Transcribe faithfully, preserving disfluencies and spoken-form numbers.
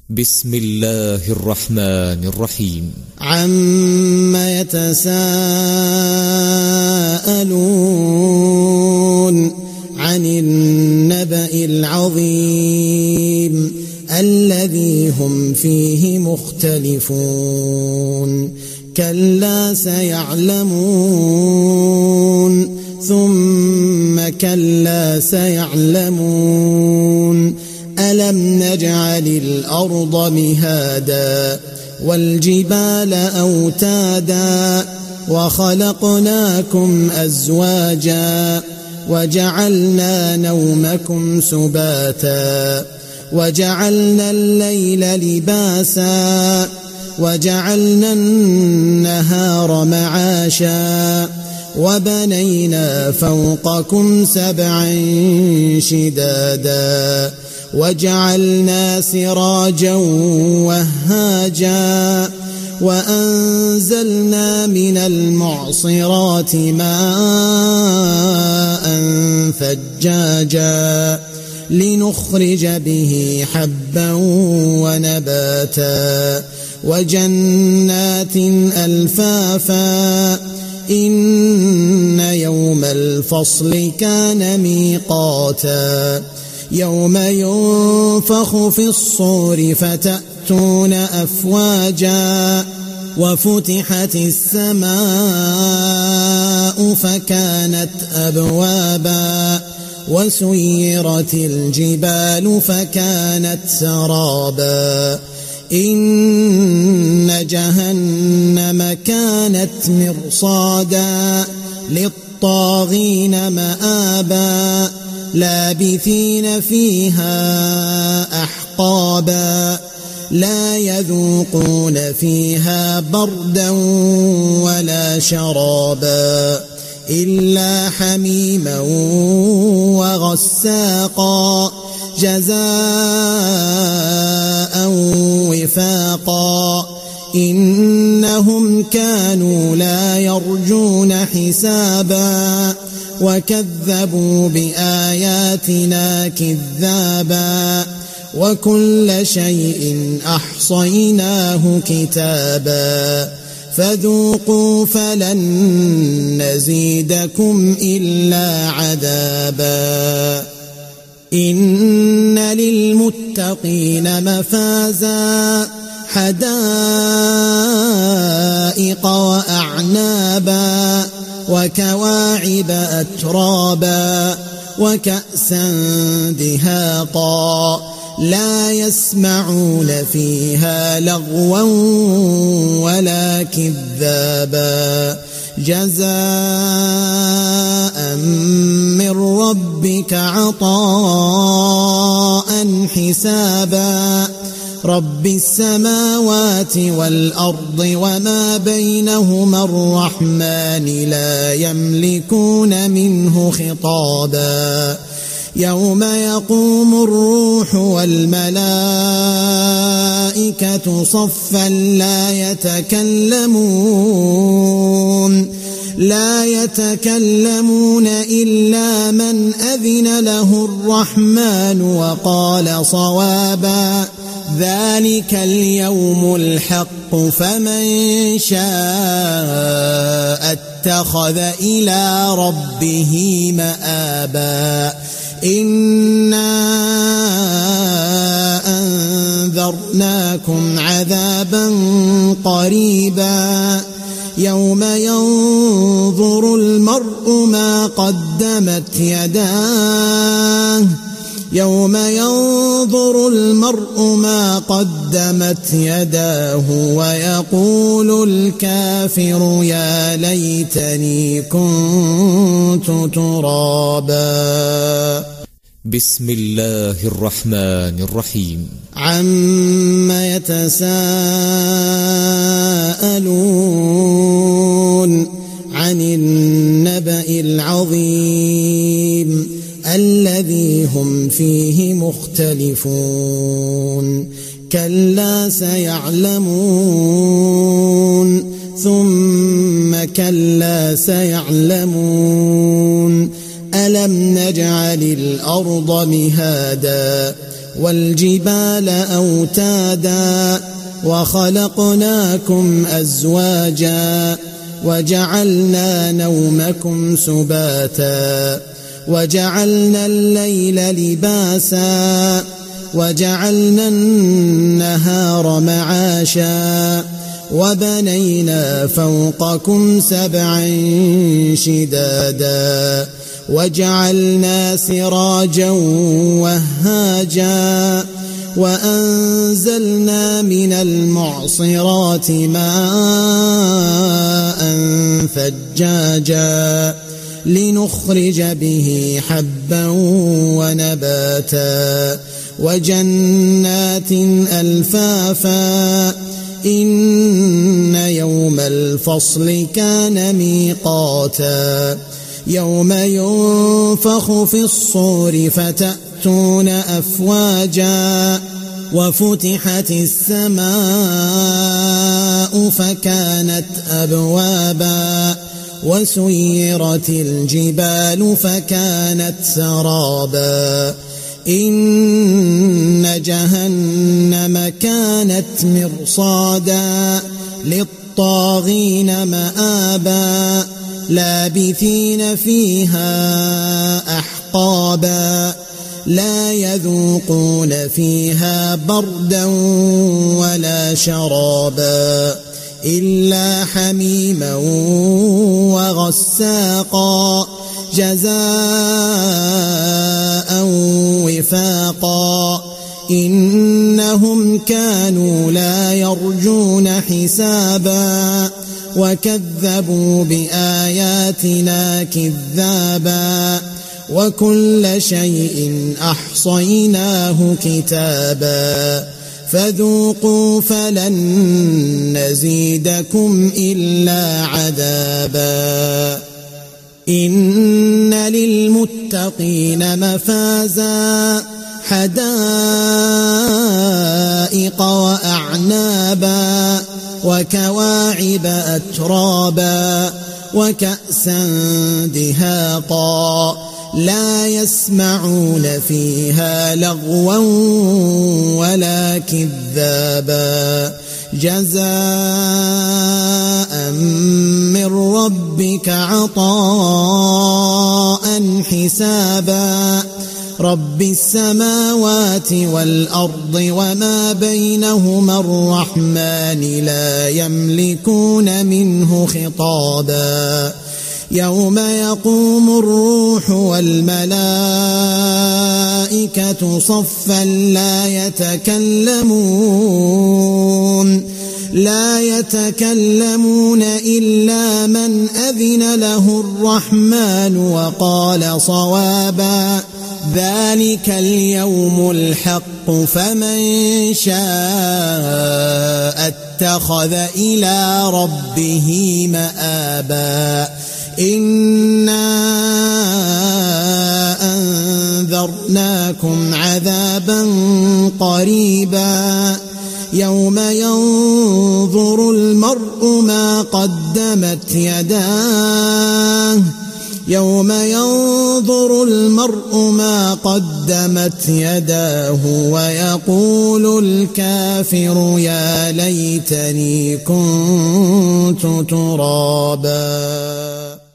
بسم الله الرحمن الرحيم. عما يتساءلون عن النبأ العظيم الذي هم فيه مختلفون كلا سيعلمون ثم كلا سيعلمون ألم نجعل الأرض مهادا والجبال أوتادا وخلقناكم أزواجا وجعلنا نومكم سباتا وجعلنا الليل لباسا وجعلنا النهار معاشا وبنينا فوقكم سبعا شدادا وجعلنا سراجا وهاجا وأنزلنا من المعصرات ماء ثجاجا لنخرج به حبا ونباتا وجنات ألفافا إن يوم الفصل كان ميقاتا يوم ينفخ في الصور فتأتون أفواجا وفتحت السماء فكانت أبوابا وسيرت الجبال فكانت سرابا إن جهنم كانت مرصادا للطاغين مآبا لابثين فيها أحقابا لا يذوقون فيها بردا ولا شرابا إلا حميما وغساقا جزاء وفاقا إنهم كانوا لا يرجون حسابا وكذبوا بآياتنا كذابا وكل شيء أحصيناه كتابا فذوقوا فلن نزيدكم إلا عذابا إن للمتقين مفازا حدائق وأعنابا وكواعب أترابا وكأسا دهاقا لا يسمعون فيها لغوا ولا كذابا جزاء من ربك عطاء حسابا رب السماوات والأرض وما بينهما الرحمن لا يملكون منه خطابا يوم يقوم الروح والملائكة صفا لا يتكلمون لا يتكلمون إلا من أذن له الرحمن وقال صوابا ذلك اليوم الحق فمن شاء اتخذ إلى ربه مآبا إنا أنذرناكم عذابا قريبا يوم ينظر المرء ما قدمت يداه يوم ينظر المرء ما قدمت يداه ويقول الكافر يا ليتني كنت ترابا. بسم الله الرحمن الرحيم. عما يتساءلون عن النبأ العظيم الذي هم فيه مختلفون كلا سيعلمون ثم كلا سيعلمون ألم نجعل الأرض مهادا والجبال أوتادا وخلقناكم أزواجا وجعلنا نومكم سباتا وجعلنا الليل لباسا وجعلنا النهار معاشا وبنينا فوقكم سبعا شدادا وجعلنا سراجا وهاجا وأنزلنا من المعصرات ماء ثجاجا لنخرج به حبا ونباتا وجنات ألفافا إن يوم الفصل كان ميقاتا يوم ينفخ في الصور فتأتون أفواجا وفتحت السماء فكانت أبوابا وسيرت الجبال فكانت سرابا إن جهنم كانت مرصادا للطاغين مآبا لابثين فيها أحقابا لا يذوقون فيها بردا ولا شرابا إلا حميما وغساقا جزاء وفاقا إنهم كانوا لا يرجون حسابا وكذبوا بآياتنا كذابا وكل شيء أحصيناه كتابا فذوقوا فلن نزيدكم إلا عذابا إن للمتقين مفازا حدائق وأعنابا وكواعب أترابا وكأسا دهاقا لا يسمعون فيها لغوا ولا كذابا جزاء من ربك عطاء حسابا رب السماوات والأرض وما بينهما الرحمن لا يملكون منه خطابا يوم يقوم الروح والملائكة صفا لا يتكلمون لا يتكلمون إلا من أذن له الرحمن وقال صوابا ذلك اليوم الحق فمن شاء اتخذ إلى ربه مآبا إنا أنذرناكم عذابا قريبا يوم ينظر المرء ما قدمت يداه يوم ينظر المرء ما قدمت يداه ويقول الكافر يا ليتني كنت ترابا.